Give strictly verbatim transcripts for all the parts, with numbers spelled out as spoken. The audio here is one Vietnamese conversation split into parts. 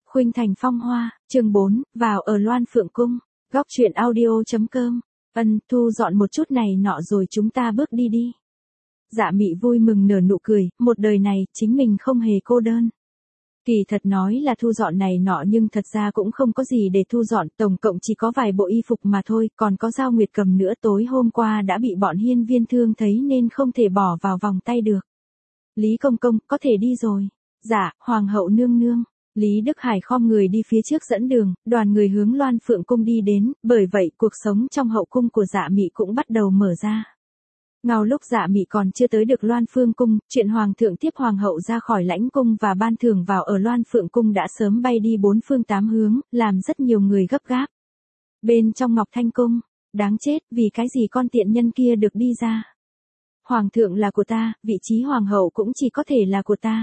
Khuynh Thành Phong Hoa, chương bốn, vào ở Loan Phượng Cung, góc truyện audio.com, ân, thu dọn một chút này nọ rồi chúng ta bước đi đi. Dạ Mị vui mừng nở nụ cười, một đời này, chính mình không hề cô đơn. Kỳ thật nói là thu dọn này nọ nhưng thật ra cũng không có gì để thu dọn, tổng cộng chỉ có vài bộ y phục mà thôi, còn có Giao Nguyệt Cầm nữa tối hôm qua đã bị bọn hiên viên thương thấy nên không thể bỏ vào vòng tay được. Lý Công Công, có thể đi rồi. Dạ, Hoàng hậu nương nương. Lý Đức Hải khom người đi phía trước dẫn đường, đoàn người hướng Loan Phượng Cung đi đến, bởi vậy cuộc sống trong hậu cung của Dạ Mị cũng bắt đầu mở ra. Ngao lúc Dạ Mị còn chưa tới được Loan Phượng Cung, chuyện Hoàng thượng tiếp Hoàng hậu ra khỏi lãnh cung và ban thưởng vào ở Loan Phượng Cung đã sớm bay đi bốn phương tám hướng, làm rất nhiều người gấp gáp. Bên trong Ngọc Thanh Cung, đáng chết, vì cái gì con tiện nhân kia được đi ra. Hoàng thượng là của ta, vị trí Hoàng hậu cũng chỉ có thể là của ta.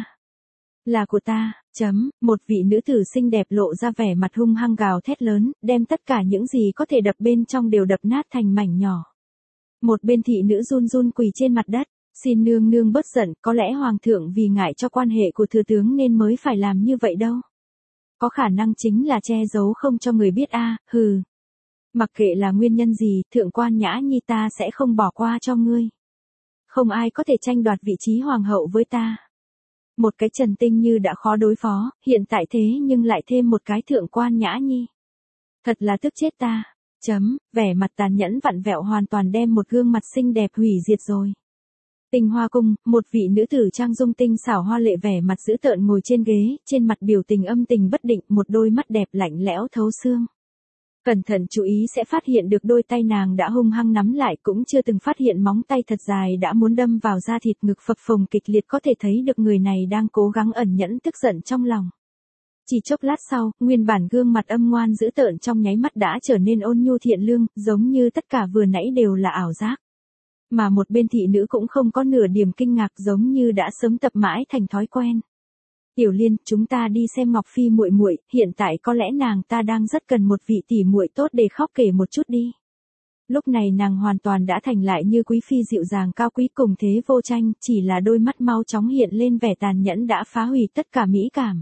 Là của ta, chấm, một vị nữ tử xinh đẹp lộ ra vẻ mặt hung hăng gào thét lớn, đem tất cả những gì có thể đập bên trong đều đập nát thành mảnh nhỏ. Một bên thị nữ run run quỳ trên mặt đất, xin nương nương bớt giận, có lẽ Hoàng thượng vì ngại cho quan hệ của thừa tướng nên mới phải làm như vậy đâu. Có khả năng chính là che giấu không cho người biết a, hừ. Mặc kệ là nguyên nhân gì, thượng quan Nhã Nhi ta sẽ không bỏ qua cho ngươi. Không ai có thể tranh đoạt vị trí Hoàng hậu với ta. Một cái Trần Tinh Như đã khó đối phó, hiện tại thế nhưng lại thêm một cái thượng quan Nhã Nhi. Thật là tức chết ta. Chấm, vẻ mặt tàn nhẫn vặn vẹo hoàn toàn đem một gương mặt xinh đẹp hủy diệt rồi. Tinh Hoa Cung, một vị nữ tử trang dung tinh xảo hoa lệ vẻ mặt dữ tợn ngồi trên ghế, trên mặt biểu tình âm tình bất định, một đôi mắt đẹp lạnh lẽo thấu xương. Cẩn thận chú ý sẽ phát hiện được đôi tay nàng đã hung hăng nắm lại, cũng chưa từng phát hiện móng tay thật dài đã muốn đâm vào da thịt, ngực phập phồng kịch liệt, có thể thấy được người này đang cố gắng ẩn nhẫn tức giận trong lòng. Chỉ chốc lát sau, nguyên bản gương mặt âm ngoan dữ tợn trong nháy mắt đã trở nên ôn nhu thiện lương, giống như tất cả vừa nãy đều là ảo giác. Mà một bên thị nữ cũng không có nửa điểm kinh ngạc, giống như đã sớm tập mãi thành thói quen. Tiểu Liên, chúng ta đi xem Ngọc Phi muội muội, hiện tại có lẽ nàng ta đang rất cần một vị tỷ muội tốt để khóc kể một chút đi. Lúc này nàng hoàn toàn đã thành lại như quý phi dịu dàng cao quý cùng thế vô tranh, chỉ là đôi mắt mau chóng hiện lên vẻ tàn nhẫn đã phá hủy tất cả mỹ cảm.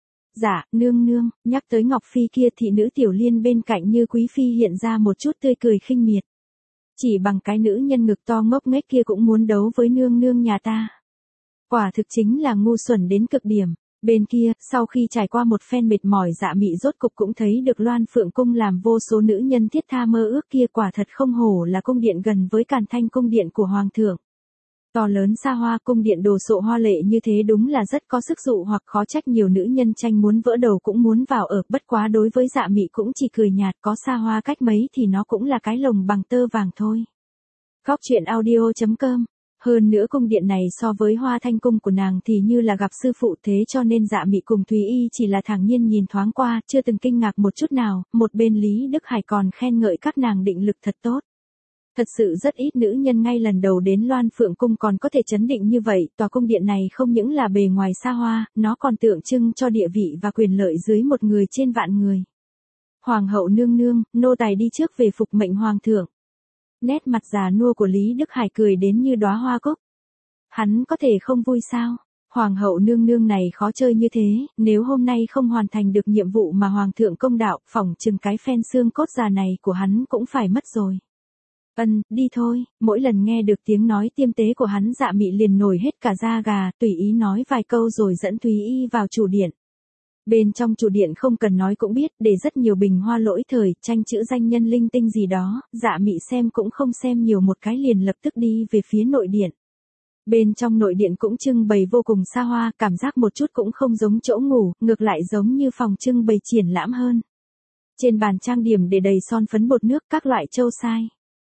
Dạ, nương nương, nhắc tới Ngọc Phi kia, thị nữ Tiểu Liên bên cạnh như quý phi hiện ra một chút tươi cười khinh miệt. Chỉ bằng cái nữ nhân ngực to ngốc nghếch kia cũng muốn đấu với nương nương nhà ta. Quả thực chính là ngu xuẩn đến cực điểm. Bên kia, sau khi trải qua một phen mệt mỏi, Dạ Mị rốt cục cũng thấy được Loan Phượng Cung làm vô số nữ nhân thiết tha mơ ước kia, quả thật không hổ là cung điện gần với Càn Thanh cung điện của Hoàng thượng. To lớn xa hoa, cung điện đồ sộ hoa lệ như thế đúng là rất có sức dụ hoặc, khó trách nhiều nữ nhân tranh muốn vỡ đầu cũng muốn vào ở, bất quá đối với Dạ Mị cũng chỉ cười nhạt, có xa hoa cách mấy thì nó cũng là cái lồng bằng tơ vàng thôi. Góc truyện audio.com. Hơn nữa cung điện này so với Hoa Thanh cung của nàng thì như là gặp sư phụ, thế cho nên Dạ Mị cùng Thúy Y chỉ là thản nhiên nhìn thoáng qua, chưa từng kinh ngạc một chút nào, một bên Lý Đức Hải còn khen ngợi các nàng định lực thật tốt. Thật sự rất ít nữ nhân ngay lần đầu đến Loan Phượng Cung còn có thể chấn định như vậy, tòa cung điện này không những là bề ngoài xa hoa, nó còn tượng trưng cho địa vị và quyền lợi dưới một người trên vạn người. Hoàng hậu nương nương, nô tài đi trước về phục mệnh Hoàng thượng. Nét mặt già nua của Lý Đức Hải cười đến như đóa hoa cúc. Hắn có thể không vui sao? Hoàng hậu nương nương này khó chơi như thế, nếu hôm nay không hoàn thành được nhiệm vụ mà Hoàng thượng công đạo, phỏng chừng cái phen xương cốt già này của hắn cũng phải mất rồi. Ân, đi thôi, mỗi lần nghe được tiếng nói tiêm tế của hắn, Dạ Mị liền nổi hết cả da gà, tùy ý nói vài câu rồi dẫn Thúy Y vào chủ điện. Bên trong chủ điện không cần nói cũng biết, để rất nhiều bình hoa lỗi thời, tranh chữ danh nhân linh tinh gì đó, Dạ Mị xem cũng không xem nhiều một cái liền lập tức đi về phía nội điện. Bên trong nội điện cũng trưng bày vô cùng xa hoa, cảm giác một chút cũng không giống chỗ ngủ, ngược lại giống như phòng trưng bày triển lãm hơn. Trên bàn trang điểm để đầy son phấn bột nước, các loại châu sai.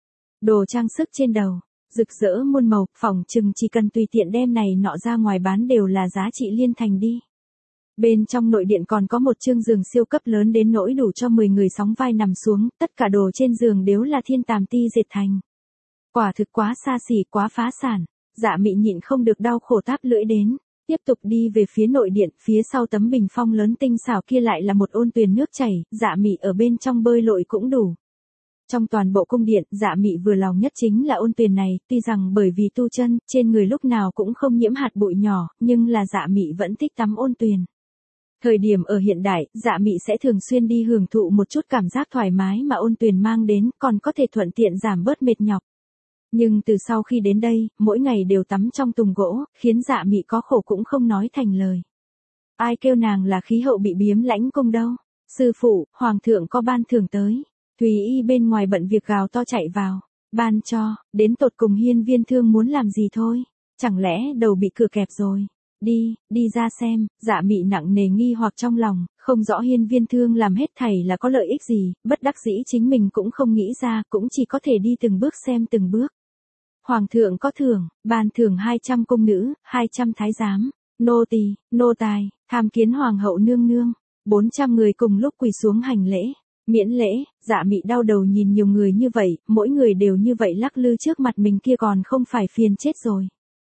Đồ trang sức trên đầu, rực rỡ muôn màu, phỏng chừng chỉ cần tùy tiện đem này nọ ra ngoài bán đều là giá trị liên thành đi. Bên trong nội điện còn có một chương giường siêu cấp lớn đến nỗi đủ cho mười người sóng vai nằm xuống, tất cả đồ trên giường đều là thiên tàm ti dệt thành. Quả thực quá xa xỉ, quá phá sản, Dạ Mị nhịn không được đau khổ táp lưỡi đến, tiếp tục đi về phía nội điện, phía sau tấm bình phong lớn tinh xảo kia lại là một ôn tuyền nước chảy, Dạ Mị ở bên trong bơi lội cũng đủ. Trong toàn bộ cung điện, Dạ Mị vừa lòng nhất chính là ôn tuyền này, tuy rằng bởi vì tu chân, trên người lúc nào cũng không nhiễm hạt bụi nhỏ, nhưng là Dạ Mị vẫn thích tắm ôn tuyền. Thời điểm ở hiện đại, Dạ Mị sẽ thường xuyên đi hưởng thụ một chút cảm giác thoải mái mà Ôn Tuyền mang đến, còn có thể thuận tiện giảm bớt mệt nhọc. Nhưng từ sau khi đến đây, mỗi ngày đều tắm trong tùng gỗ, khiến Dạ Mị có khổ cũng không nói thành lời. Ai kêu nàng là khí hậu bị biếm lãnh cung đâu. Sư phụ, hoàng thượng có ban thưởng tới. Thúy Y bên ngoài bận việc gào to chạy vào. Ban cho, đến tột cùng Hiên Viên Thương muốn làm gì thôi. Chẳng lẽ đầu bị cửa kẹp rồi. Đi, đi ra xem. Dạ Mị nặng nề nghi hoặc trong lòng, không rõ Hiên Viên Thương làm hết thảy là có lợi ích gì, bất đắc dĩ chính mình cũng không nghĩ ra, cũng chỉ có thể đi từng bước xem từng bước. Hoàng thượng có thưởng, ban thưởng hai trăm cung nữ, hai trăm thái giám, nô tỳ, nô tài, tham kiến hoàng hậu nương nương. bốn trăm người cùng lúc quỳ xuống hành lễ. Miễn lễ. Dạ Mị đau đầu nhìn nhiều người như vậy, mỗi người đều như vậy lắc lư trước mặt mình kia còn không phải phiền chết rồi.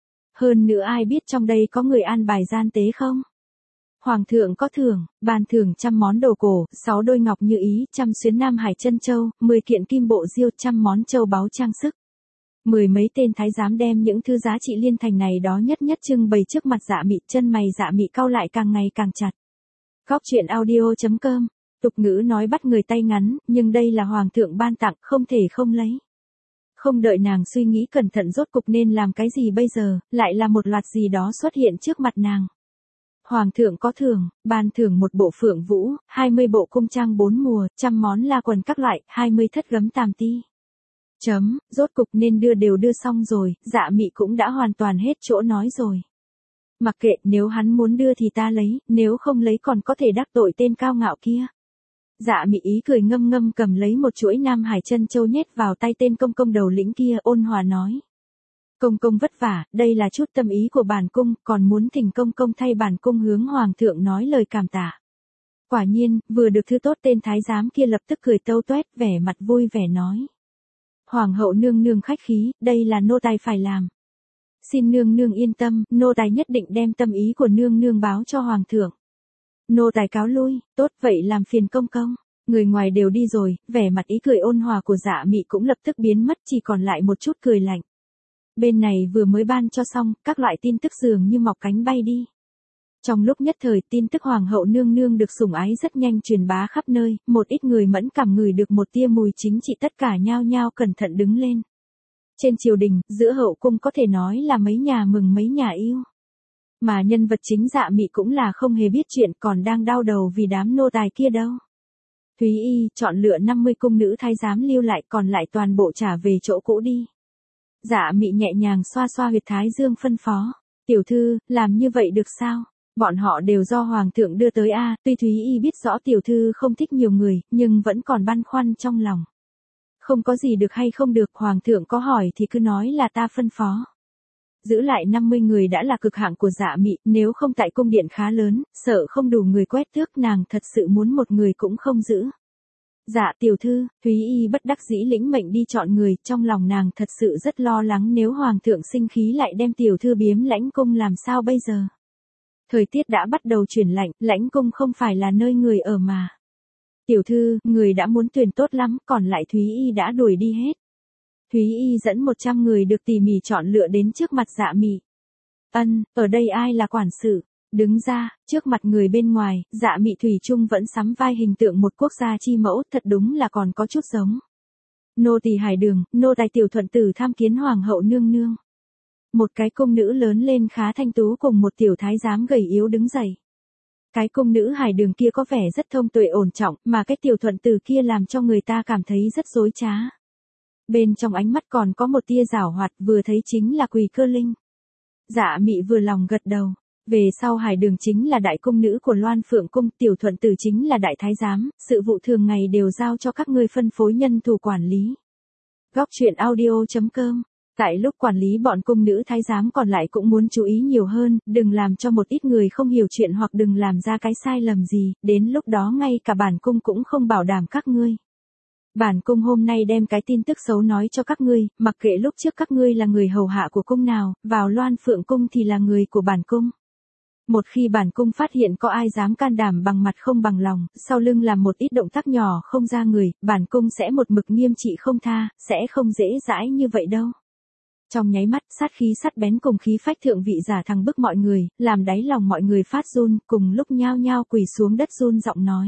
Hơn nữa ai biết trong đây có người an bài gian tế không? Hoàng thượng có thưởng, ban thưởng trăm món đồ cổ, sáu đôi ngọc như ý, trăm xuyến Nam Hải chân châu, mười kiện kim bộ diêu, trăm món châu báu trang sức. Mười mấy tên thái giám đem những thứ giá trị liên thành này đó nhất nhất trưng bày trước mặt Dạ Mị, chân mày Dạ Mị cau lại càng ngày càng chặt. Góc truyện audio chấm com. Tục ngữ nói bắt người tay ngắn, nhưng đây là hoàng thượng ban tặng, không thể không lấy. Không đợi nàng suy nghĩ cẩn thận rốt cục nên làm cái gì bây giờ, lại là một loạt gì đó xuất hiện trước mặt nàng. Hoàng thượng có thưởng, ban thưởng một bộ phượng vũ, hai mươi bộ cung trang bốn mùa, trăm món la quần các loại, hai mươi thất gấm tàm ti. Chấm, rốt cục nên đưa đều đưa xong rồi, Dạ Mị cũng đã hoàn toàn hết chỗ nói rồi. Mặc kệ, nếu hắn muốn đưa thì ta lấy, nếu không lấy còn có thể đắc tội tên cao ngạo kia. Dạ Mị ý cười ngâm ngâm cầm lấy một chuỗi Nam Hải chân châu nhét vào tay tên công công đầu lĩnh kia, ôn hòa nói. Công công vất vả, đây là chút tâm ý của bản cung, còn muốn thỉnh công công thay bản cung hướng hoàng thượng nói lời cảm tạ. Quả nhiên, vừa được thứ tốt tên thái giám kia lập tức cười tâu toét, vẻ mặt vui vẻ nói. Hoàng hậu nương nương khách khí, đây là nô tài phải làm. Xin nương nương yên tâm, nô tài nhất định đem tâm ý của nương nương báo cho hoàng thượng. Nô tài cáo lui, tốt vậy làm phiền công công. Người ngoài đều đi rồi, vẻ mặt ý cười ôn hòa của Dạ Mị cũng lập tức biến mất, chỉ còn lại một chút cười lạnh. Bên này vừa mới ban cho xong, các loại tin tức dường như mọc cánh bay đi. Trong lúc nhất thời, tin tức hoàng hậu nương nương được sủng ái rất nhanh truyền bá khắp nơi, một ít người mẫn cảm ngửi được một tia mùi chính trị tất cả nhao nhao cẩn thận đứng lên. Trên triều đình, giữa hậu cung có thể nói là mấy nhà mừng mấy nhà yêu. Mà nhân vật chính Dạ Mị cũng là không hề biết chuyện, còn đang đau đầu vì đám nô tài kia đâu. Thúy Y chọn lựa năm mươi cung nữ thái giám lưu lại, còn lại toàn bộ trả về chỗ cũ đi. Dạ Mị nhẹ nhàng xoa xoa huyệt thái dương phân phó. Tiểu thư, làm như vậy được sao? Bọn họ đều do hoàng thượng đưa tới a. Tuy Thúy Y biết rõ tiểu thư không thích nhiều người, nhưng vẫn còn băn khoăn trong lòng. Không có gì được hay không được, hoàng thượng có hỏi thì cứ nói là ta phân phó. Giữ lại năm mươi người đã là cực hạn của Dạ Mị, nếu không tại cung điện khá lớn, sợ không đủ người quét tước, nàng thật sự muốn một người cũng không giữ. Dạ tiểu thư, Thúy Y bất đắc dĩ lĩnh mệnh đi chọn người, trong lòng nàng thật sự rất lo lắng nếu hoàng thượng sinh khí lại đem tiểu thư biếm lãnh cung làm sao bây giờ. Thời tiết đã bắt đầu chuyển lạnh, lãnh cung không phải là nơi người ở mà. Tiểu thư, người đã muốn tuyển tốt lắm, còn lại Thúy Y đã đuổi đi hết. Thúy Y dẫn một trăm người được tỉ mỉ chọn lựa đến trước mặt Dạ Mị. Ân, ở đây ai là quản sự? Đứng ra, trước mặt người bên ngoài, Dạ Mị thủy chung vẫn sắm vai hình tượng một quốc gia chi mẫu, thật đúng là còn có chút giống. Nô tỳ Hải Đường, nô tài tiểu thuận tử tham kiến hoàng hậu nương nương. Một cái cung nữ lớn lên khá thanh tú cùng một tiểu thái giám gầy yếu đứng dậy. Cái cung nữ Hải Đường kia có vẻ rất thông tuệ ổn trọng, mà cái tiểu thuận tử kia làm cho người ta cảm thấy rất dối trá. Bên trong ánh mắt còn có một tia giảo hoạt, vừa thấy chính là Quỳ Cơ Linh. Dạ Mị vừa lòng gật đầu. Về sau Hải Đường chính là đại cung nữ của Loan Phượng cung, tiểu thuận tử chính là đại thái giám, sự vụ thường ngày đều giao cho các ngươi phân phối nhân thủ quản lý. Góc truyện audio chấm com. Tại lúc quản lý bọn cung nữ thái giám còn lại cũng muốn chú ý nhiều hơn, đừng làm cho một ít người không hiểu chuyện hoặc đừng làm ra cái sai lầm gì, đến lúc đó ngay cả bản cung cũng không bảo đảm các ngươi. Bản cung hôm nay đem cái tin tức xấu nói cho các ngươi, mặc kệ lúc trước các ngươi là người hầu hạ của cung nào, vào Loan Phượng cung thì là người của bản cung. Một khi bản cung phát hiện có ai dám can đảm bằng mặt không bằng lòng, sau lưng làm một ít động tác nhỏ không ra người, bản cung sẽ một mực nghiêm trị không tha, sẽ không dễ dãi như vậy đâu. Trong nháy mắt, sát khí sắt bén cùng khí phách thượng vị giả thăng bức mọi người, làm đáy lòng mọi người phát run, cùng lúc nhao nhao quỳ xuống đất run giọng nói.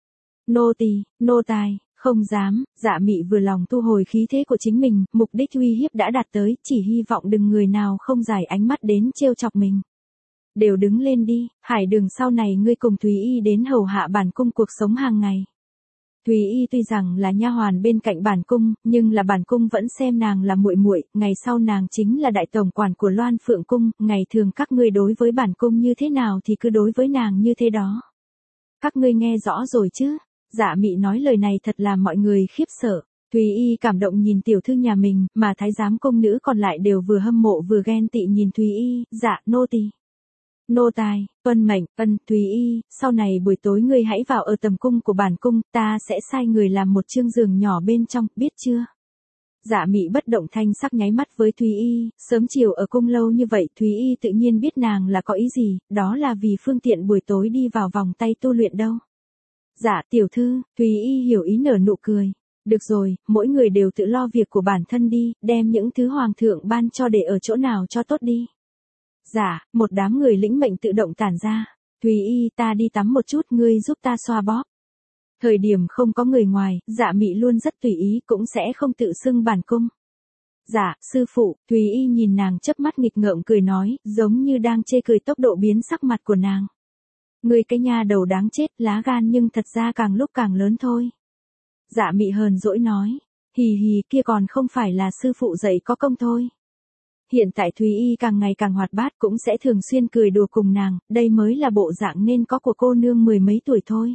Nô tỳ, nô tài, không dám. Dạ Mị vừa lòng thu hồi khí thế của chính mình, mục đích uy hiếp đã đạt tới, chỉ hy vọng đừng người nào không giải ánh mắt đến trêu chọc mình. Đều đứng lên đi, Hải Đường sau này ngươi cùng Thúy Y đến hầu hạ bản cung cuộc sống hàng ngày. Thúy Y tuy rằng là nha hoàn bên cạnh bản cung, nhưng là bản cung vẫn xem nàng là muội muội, ngày sau nàng chính là đại tổng quản của Loan Phượng cung, ngày thường các ngươi đối với bản cung như thế nào thì cứ đối với nàng như thế đó. Các ngươi nghe rõ rồi chứ? Dạ Mị nói lời này thật làm mọi người khiếp sợ. Thúy Y cảm động nhìn tiểu thư nhà mình, mà thái giám công nữ còn lại đều vừa hâm mộ vừa ghen tị nhìn Thúy Y. Dạ, nô tỳ. Nô tài, tuân mệnh. Ân. Thúy Y, sau này buổi tối ngươi hãy vào ở tầm cung của bản cung, ta sẽ sai người làm một chương giường nhỏ bên trong, biết chưa? Dạ Mị bất động thanh sắc nháy mắt với Thúy Y, sớm chiều ở cung lâu như vậy, Thúy Y tự nhiên biết nàng là có ý gì, đó là vì phương tiện buổi tối đi vào vòng tay tu luyện đâu. Dạ, tiểu thư. Thúy Y hiểu ý nở nụ cười. Được rồi, mỗi người đều tự lo việc của bản thân đi, đem những thứ hoàng thượng ban cho để ở chỗ nào cho tốt đi. Dạ, một đám người lĩnh mệnh tự động tản ra. Thúy Y, ta đi tắm một chút, ngươi giúp ta xoa bóp. Thời điểm không có người ngoài, Dạ Mị luôn rất tùy ý, cũng sẽ không tự xưng bản cung. Dạ, sư phụ. Thúy Y nhìn nàng chớp mắt nghịch ngợm cười nói, giống như đang chê cười tốc độ biến sắc mặt của nàng. Ngươi cái nha đầu đáng chết, lá gan nhưng thật ra càng lúc càng lớn thôi. Dạ Mị hờn dỗi nói, hì hì, kia còn không phải là sư phụ dạy có công thôi. Hiện tại Thúy Y càng ngày càng hoạt bát, cũng sẽ thường xuyên cười đùa cùng nàng, đây mới là bộ dạng nên có của cô nương mười mấy tuổi thôi.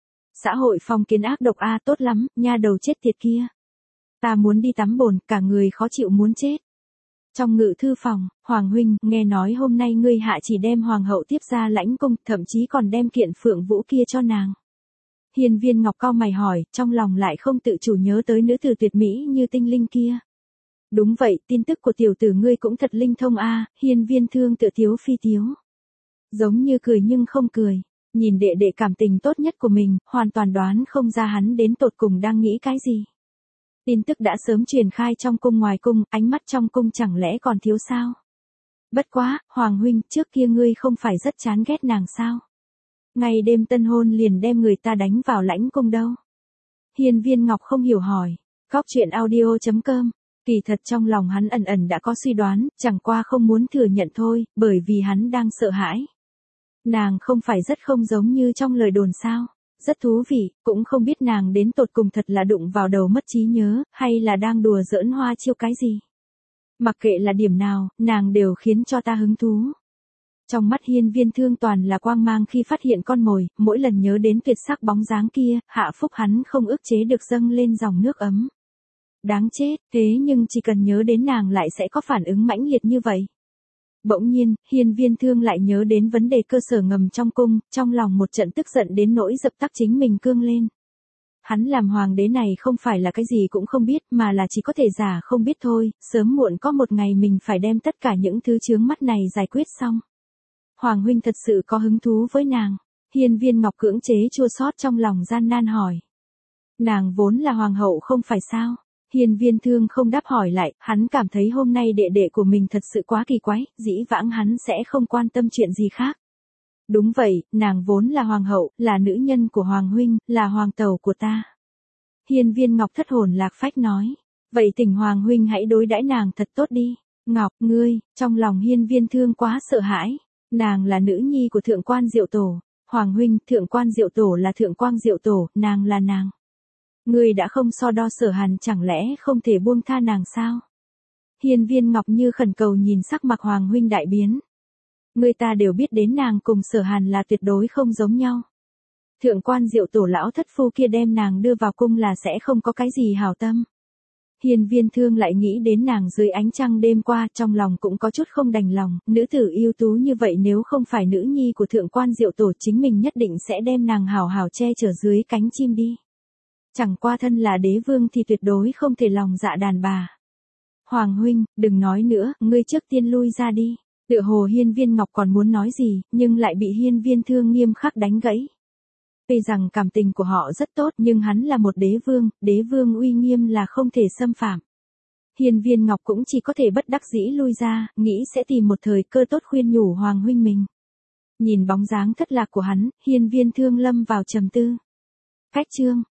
Xã hội phong kiến ác độc a, tốt lắm, nha đầu chết tiệt kia. Ta muốn đi tắm bồn, cả người khó chịu muốn chết. Trong ngự thư phòng, Hoàng huynh, nghe nói hôm nay ngươi hạ chỉ đem hoàng hậu tiếp ra lãnh cung, thậm chí còn đem kiện phượng vũ kia cho nàng. Hiên Viên Ngọc cau mày hỏi, trong lòng lại không tự chủ nhớ tới nữ tử tuyệt mỹ như tinh linh kia. Đúng vậy, tin tức của tiểu tử ngươi cũng thật linh thông a. Hiên Viên Thương tự tiếu phi tiếu. Giống như cười nhưng không cười, nhìn đệ đệ cảm tình tốt nhất của mình, hoàn toàn đoán không ra hắn đến tột cùng đang nghĩ cái gì. Tin tức đã sớm truyền khai trong cung ngoài cung, ánh mắt trong cung chẳng lẽ còn thiếu sao? Bất quá, Hoàng huynh, trước kia ngươi không phải rất chán ghét nàng sao? Ngày đêm tân hôn liền đem người ta đánh vào lãnh cung đâu? Hiên Viên Ngọc không hiểu hỏi. Góc truyện audio chấm com. Kỳ thật trong lòng hắn ẩn ẩn đã có suy đoán, chẳng qua không muốn thừa nhận thôi, bởi vì hắn đang sợ hãi. Nàng không phải rất không giống như trong lời đồn sao? Rất thú vị, cũng không biết nàng đến tột cùng thật là đụng vào đầu mất trí nhớ, hay là đang đùa giỡn hoa chiêu cái gì. Mặc kệ là điểm nào, nàng đều khiến cho ta hứng thú. Trong mắt Hiên Viên Thương toàn là quang mang khi phát hiện con mồi, mỗi lần nhớ đến tuyệt sắc bóng dáng kia, hạ phúc hắn không ức chế được dâng lên dòng nước ấm. Đáng chết, thế nhưng chỉ cần nhớ đến nàng lại sẽ có phản ứng mãnh liệt như vậy. Bỗng nhiên, Hiên Viên Thương lại nhớ đến vấn đề cơ sở ngầm trong cung, trong lòng một trận tức giận đến nỗi dập tắt chính mình cương lên. Hắn làm hoàng đế này không phải là cái gì cũng không biết mà là chỉ có thể giả không biết thôi, sớm muộn có một ngày mình phải đem tất cả những thứ chướng mắt này giải quyết xong. Hoàng huynh thật sự có hứng thú với nàng. Hiên Viên Ngọc cưỡng chế chua xót trong lòng gian nan hỏi. Nàng vốn là hoàng hậu không phải sao? Hiên Viên Thương không đáp hỏi lại, hắn cảm thấy hôm nay đệ đệ của mình thật sự quá kỳ quái, dĩ vãng hắn sẽ không quan tâm chuyện gì khác. Đúng vậy, nàng vốn là hoàng hậu, là nữ nhân của hoàng huynh, là hoàng tẩu của ta. Hiên Viên Ngọc thất hồn lạc phách nói. Vậy thỉnh hoàng huynh hãy đối đãi nàng thật tốt đi. Ngọc, ngươi, trong lòng Hiên Viên Thương quá sợ hãi. Nàng là nữ nhi của thượng quan Diệu Tổ. Hoàng huynh, thượng quan Diệu Tổ là thượng quan Diệu Tổ, nàng là nàng. Ngươi đã không so đo Sở Hàn, chẳng lẽ không thể buông tha nàng sao? Hiên Viên Ngọc như khẩn cầu nhìn sắc mặt Hoàng huynh đại biến. Người ta đều biết đến nàng cùng Sở Hàn là tuyệt đối không giống nhau. Thượng quan Diệu Tổ lão thất phu kia đem nàng đưa vào cung là sẽ không có cái gì hảo tâm. Hiên Viên Thương lại nghĩ đến nàng dưới ánh trăng đêm qua, trong lòng cũng có chút không đành lòng, nữ tử ưu tú như vậy nếu không phải nữ nhi của thượng quan Diệu Tổ chính mình nhất định sẽ đem nàng hảo hảo che chở dưới cánh chim đi. Chẳng qua thân là đế vương thì tuyệt đối không thể lòng dạ đàn bà. Hoàng huynh, đừng nói nữa, ngươi trước tiên lui ra đi. Tựa hồ Hiên Viên Ngọc còn muốn nói gì, nhưng lại bị Hiên Viên Thương nghiêm khắc đánh gãy. Tuy rằng cảm tình của họ rất tốt nhưng hắn là một đế vương, đế vương uy nghiêm là không thể xâm phạm. Hiên Viên Ngọc cũng chỉ có thể bất đắc dĩ lui ra, nghĩ sẽ tìm một thời cơ tốt khuyên nhủ Hoàng huynh mình. Nhìn bóng dáng thất lạc của hắn, Hiên Viên Thương lâm vào trầm tư. Cách chương